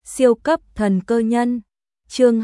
Siêu cấp thần cơ nhân. Chương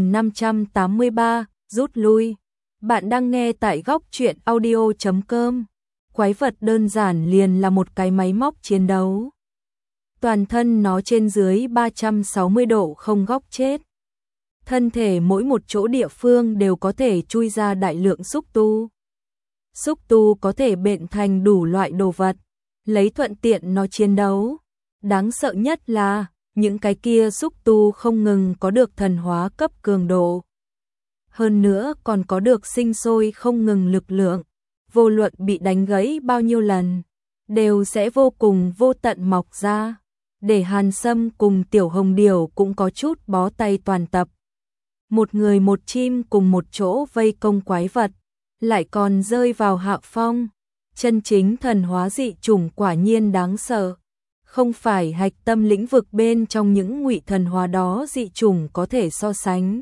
2583, rút lui. Bạn đang nghe tại góc truyện audio.com. Quái vật đơn giản liền là một cái máy móc chiến đấu. Toàn thân nó trên dưới 360 độ không góc chết. Thân thể mỗi một chỗ địa phương đều có thể chui ra đại lượng xúc tu. Xúc tu có thể bện thành đủ loại đồ vật, lấy thuận tiện nó chiến đấu. Đáng sợ nhất là những cái kia xúc tu không ngừng có được thần hóa cấp cường độ. Hơn nữa còn có được sinh sôi không ngừng lực lượng, vô luận bị đánh gãy bao nhiêu lần, đều sẽ vô cùng vô tận mọc ra. Để Hàn Sâm cùng Tiểu Hồng Điểu cũng có chút bó tay toàn tập. Một người một chim cùng một chỗ vây công quái vật, lại còn rơi vào hạ phong. Chân chính thần hóa dị chủng quả nhiên đáng sợ. Không phải hạch tâm lĩnh vực bên trong những ngụy thần hóa đó dị chủng có thể so sánh.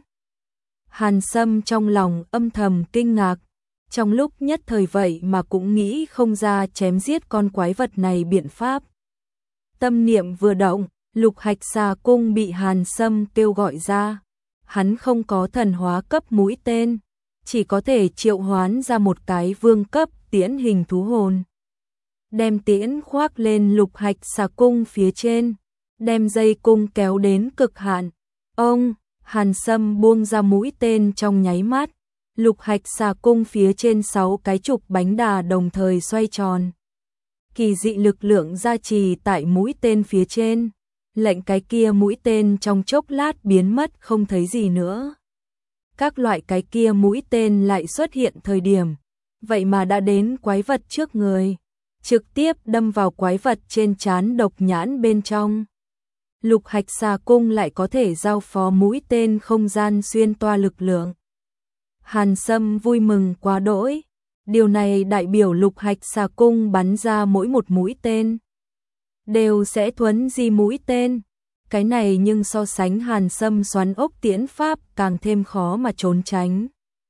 Hàn Sâm trong lòng âm thầm kinh ngạc, trong lúc nhất thời vậy mà cũng nghĩ không ra chém giết con quái vật này biện pháp. Tâm niệm vừa động, Lục Hạch Xà Cung bị Hàn Sâm kêu gọi ra. Hắn không có thần hóa cấp mũi tên, chỉ có thể triệu hoán ra một cái vương cấp tiễn hình thú hồn. Đem tiễn khoác lên Lục Hạch Xà Cung phía trên, đem dây cung kéo đến cực hạn. Ông, Hàn Sâm buông ra mũi tên trong nháy mắt, Lục Hạch Xà Cung phía trên 6 cái trục bánh đà đồng thời xoay tròn. Kỳ dị lực lượng gia trì tại mũi tên phía trên, lệnh cái kia mũi tên trong chốc lát biến mất không thấy gì nữa. Các loại cái kia mũi tên lại xuất hiện thời điểm, vậy mà đã đến quái vật trước người, trực tiếp đâm vào quái vật trên trán độc nhãn bên trong. Lục Hạch Xà Cung lại có thể giao phó mũi tên không gian xuyên toa lực lượng. Hàn Sâm vui mừng quá đỗi. Điều này đại biểu Lục Hạch Xà Cung bắn ra mỗi một mũi tên đều sẽ thuấn di mũi tên. Cái này nhưng so sánh Hàn Sâm xoắn ốc tiễn pháp càng thêm khó mà trốn tránh.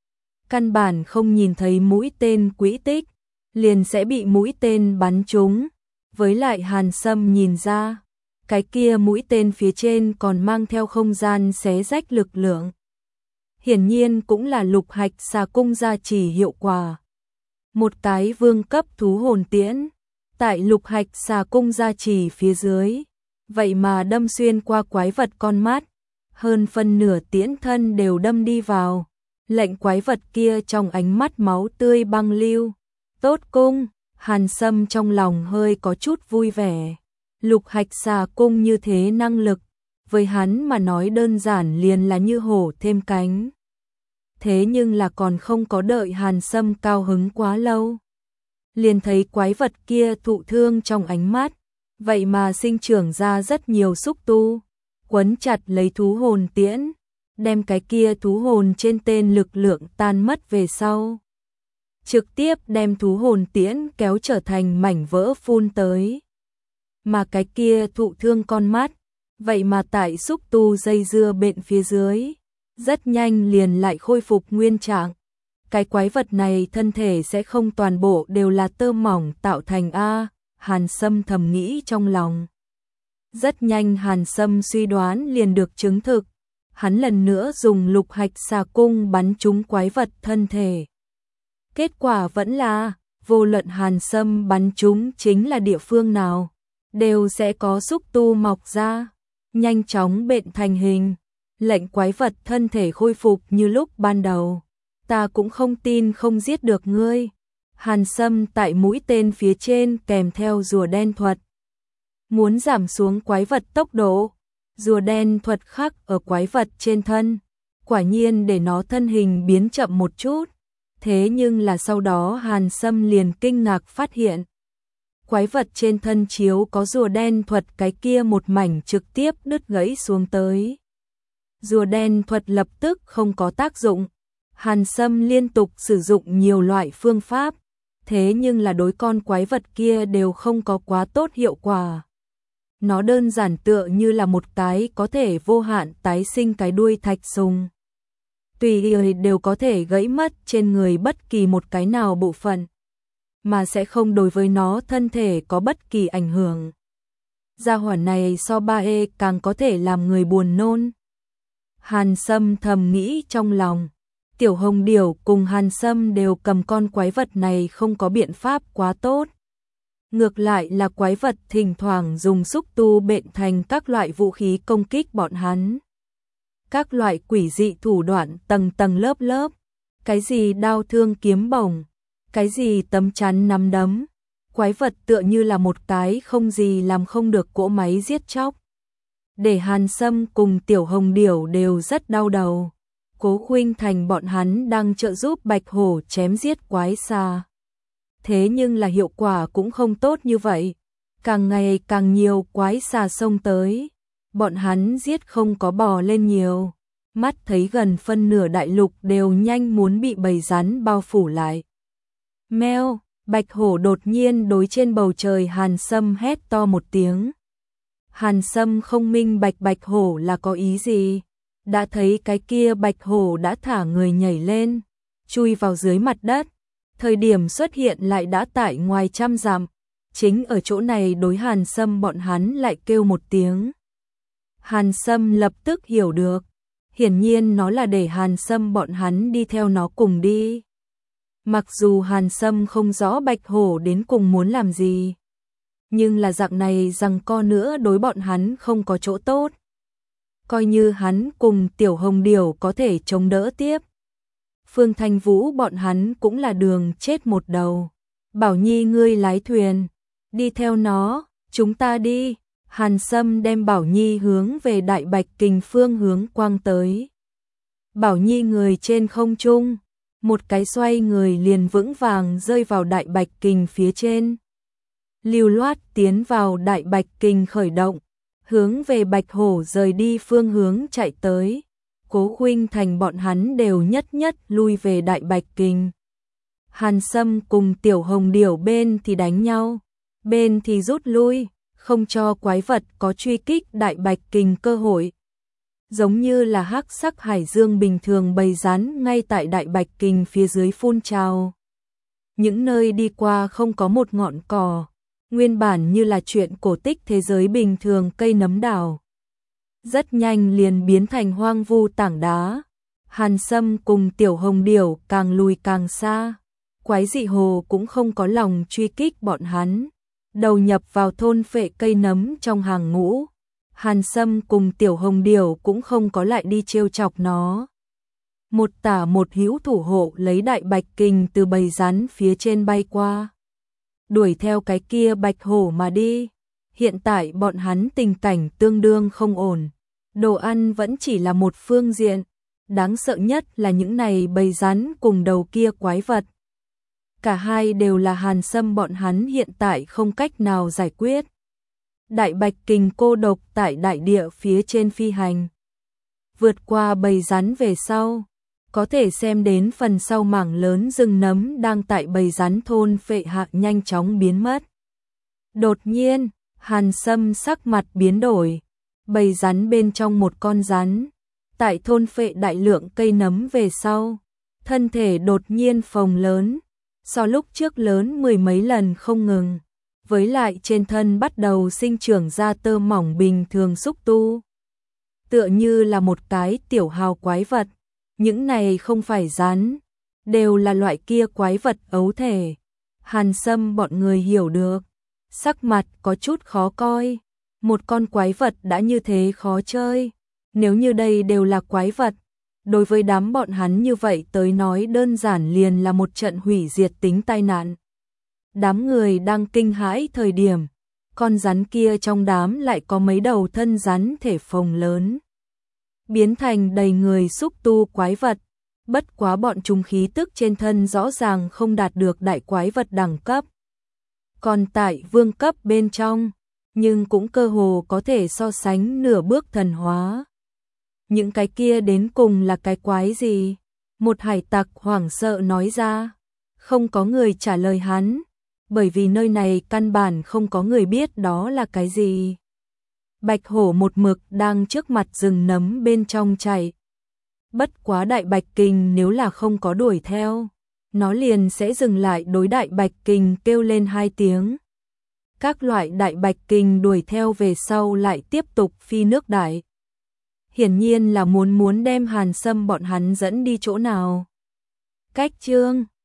Căn bản không nhìn thấy mũi tên quỹ tích, liền sẽ bị mũi tên bắn trúng. Với lại Hàn Sâm nhìn ra, cái kia mũi tên phía trên còn mang theo không gian xé rách lực lượng. Hiển nhiên cũng là Lục Hạch Xà Cung gia trì hiệu quả. Một cái vương cấp thú hồn tiễn, tại Lục Hạch Xà Cung gia trì phía dưới, vậy mà đâm xuyên qua quái vật con mắt, hơn phân nửa tiễn thân đều đâm đi vào, lệnh quái vật kia trong ánh mắt máu tươi băng lưu. Tốt cung, Hàn Sâm trong lòng hơi có chút vui vẻ. Lục Hạch Xà Cung như thế năng lực, với hắn mà nói đơn giản liền là như hổ thêm cánh. Thế nhưng là còn không có đợi Hàn Sâm cao hứng quá lâu, liền thấy quái vật kia thụ thương trong ánh mắt, vậy mà sinh trưởng ra rất nhiều xúc tu, quấn chặt lấy thú hồn tiễn, đem cái kia thú hồn trên tên lực lượng tan mất về sau. Trực tiếp đem thú hồn tiễn kéo trở thành mảnh vỡ phun tới. Mà cái kia thụ thương con mắt, vậy mà tại xúc tu dây dưa bện phía dưới, rất nhanh liền lại khôi phục nguyên trạng. Cái quái vật này thân thể sẽ không toàn bộ đều là tơ mỏng tạo thành a, Hàn Sâm thầm nghĩ trong lòng. Rất nhanh Hàn Sâm suy đoán liền được chứng thực. Hắn lần nữa dùng Lục Hạch Xà Cung bắn trúng quái vật thân thể. Kết quả vẫn là, vô luận Hàn Sâm bắn trúng chính là địa phương nào, đều sẽ có xúc tu mọc ra, nhanh chóng bện thành hình, lệnh quái vật thân thể khôi phục như lúc ban đầu. Ta cũng không tin không giết được ngươi. Hàn Sâm tại mũi tên phía trên kèm theo rùa đen thuật. Muốn giảm xuống quái vật tốc độ, rùa đen thuật khắc ở quái vật trên thân, quả nhiên để nó thân hình biến chậm một chút. Thế nhưng là sau đó Hàn Sâm liền kinh ngạc phát hiện, quái vật trên thân chiếu có rùa đen thuật cái kia một mảnh trực tiếp đứt gãy xuống tới. Rùa đen thuật lập tức không có tác dụng. Hàn Sâm liên tục sử dụng nhiều loại phương pháp, thế nhưng là đối con quái vật kia đều không có quá tốt hiệu quả. Nó đơn giản tựa như là một cái có thể vô hạn tái sinh cái đuôi thạch sùng. Tùy ý đều có thể gãy mất trên người bất kỳ một cái nào bộ phận, mà sẽ không đối với nó thân thể có bất kỳ ảnh hưởng. Gia hỏa này so ba e càng có thể làm người buồn nôn. Hàn Sâm thầm nghĩ trong lòng. Tiểu Hồng Điểu cùng Hàn Sâm đều cầm con quái vật này không có biện pháp quá tốt. Ngược lại là quái vật thỉnh thoảng dùng xúc tu bện thành các loại vũ khí công kích bọn hắn. Các loại quỷ dị thủ đoạn tầng tầng lớp lớp. Cái gì đao thương kiếm bổng, cái gì tấm chắn nắm đấm. Quái vật tựa như là một cái không gì làm không được cỗ máy giết chóc. Để Hàn Sâm cùng Tiểu Hồng Điểu đều rất đau đầu. Cố Khuynh Thành bọn hắn đang trợ giúp Bạch Hổ chém giết quái xà. Thế nhưng là hiệu quả cũng không tốt như vậy. Càng ngày càng nhiều quái xà xông tới. Bọn hắn giết không có bò lên nhiều. Mắt thấy gần phân nửa đại lục đều nhanh muốn bị bầy rắn bao phủ lại. Meo, Bạch Hổ đột nhiên đối trên bầu trời Hàn Sâm hét to một tiếng. Hàn Sâm không minh bạch Bạch Hổ là có ý gì. Đã thấy cái kia Bạch Hổ đã thả người nhảy lên, chui vào dưới mặt đất. Thời điểm xuất hiện lại đã tại ngoài trăm dặm. Chính ở chỗ này đối Hàn Sâm bọn hắn lại kêu một tiếng. Hàn Sâm lập tức hiểu được. Hiển nhiên nó là để Hàn Sâm bọn hắn đi theo nó cùng đi. Mặc dù Hàn Sâm không rõ Bạch Hổ đến cùng muốn làm gì, nhưng là dạng này giằng co nữa đối bọn hắn không có chỗ tốt. Coi như hắn cùng Tiểu Hồng Điểu có thể chống đỡ tiếp, Phương Thanh Vũ bọn hắn cũng là đường chết một đầu. Bảo Nhi ngươi lái thuyền, đi theo nó, chúng ta đi. Hàn Sâm đem Bảo Nhi hướng về Đại Bạch Kình phương hướng quang tới. Bảo Nhi người trên không trung, một cái xoay người liền vững vàng rơi vào Đại Bạch Kình phía trên. Lưu loát tiến vào Đại Bạch Kình khởi động, hướng về Bạch Hổ rời đi phương hướng chạy tới. Cố Khuynh Thành bọn hắn đều nhất nhất lui về Đại Bạch Kình. Hàn Sâm cùng Tiểu Hồng Điểu bên thì đánh nhau, bên thì rút lui, không cho quái vật có truy kích Đại Bạch Kình cơ hội. Giống như là hắc sắc hải dương bình thường bầy rắn ngay tại Đại Bạch Kình phía dưới phun trào. Những nơi đi qua không có một ngọn cỏ, nguyên bản như là chuyện cổ tích thế giới bình thường cây nấm đảo. Rất nhanh liền biến thành hoang vu tảng đá. Hàn Sâm cùng Tiểu Hồng Điểu càng lùi càng xa. Quái dị hồ cũng không có lòng truy kích bọn hắn, đầu nhập vào thôn phệ cây nấm trong hàng ngũ. Hàn Sâm cùng Tiểu Hồng Điểu cũng không có lại đi trêu chọc nó. Một tả một hữu thủ hộ lấy Đại Bạch Kình từ bầy rắn phía trên bay qua, đuổi theo cái kia Bạch Hổ mà đi. Hiện tại bọn hắn tình cảnh tương đương không ổn. Đồ ăn vẫn chỉ là một phương diện, đáng sợ nhất là những này bầy rắn cùng đầu kia quái vật. Cả hai đều là Hàn Sâm bọn hắn hiện tại không cách nào giải quyết. Đại Bạch Kình cô độc tại đại địa phía trên phi hành. Vượt qua bầy rắn về sau, có thể xem đến phần sau mảng lớn rừng nấm đang tại bầy rắn thôn phệ hạ nhanh chóng biến mất. Đột nhiên, Hàn Sâm sắc mặt biến đổi. Bầy rắn bên trong một con rắn, tại thôn phệ đại lượng cây nấm về sau, thân thể đột nhiên phồng lớn, so lúc trước lớn mười mấy lần không ngừng, với lại trên thân bắt đầu sinh trưởng ra tơ mỏng bình thường xúc tu. Tựa như là một cái tiểu hào quái vật, những này không phải rắn, đều là loại kia quái vật ấu thể. Hàn Sâm bọn người hiểu được, sắc mặt có chút khó coi. Một con quái vật đã như thế khó chơi, nếu như đây đều là quái vật, đối với đám bọn hắn như vậy tới nói đơn giản liền là một trận hủy diệt tính tai nạn. Đám người đang kinh hãi thời điểm, con rắn kia trong đám lại có mấy đầu thân rắn thể phồng lớn, biến thành đầy người xúc tu quái vật. Bất quá bọn chúng khí tức trên thân rõ ràng không đạt được đại quái vật đẳng cấp, còn tại vương cấp bên trong, nhưng cũng cơ hồ có thể so sánh nửa bước thần hóa. Những cái kia đến cùng là cái quái gì? Một hải tặc hoảng sợ nói ra. Không có người trả lời hắn, bởi vì nơi này căn bản không có người biết đó là cái gì. Bạch Hổ một mực đang trước mặt rừng nấm bên trong chạy. Bất quá Đại Bạch Kình nếu là không có đuổi theo, nó liền sẽ dừng lại đối Đại Bạch Kình kêu lên 2 tiếng. Các loại đại bạch kình đuổi theo về sau lại tiếp tục phi nước đại. Hiển nhiên là muốn đem Hàn Sâm bọn hắn dẫn đi chỗ nào. Cách chương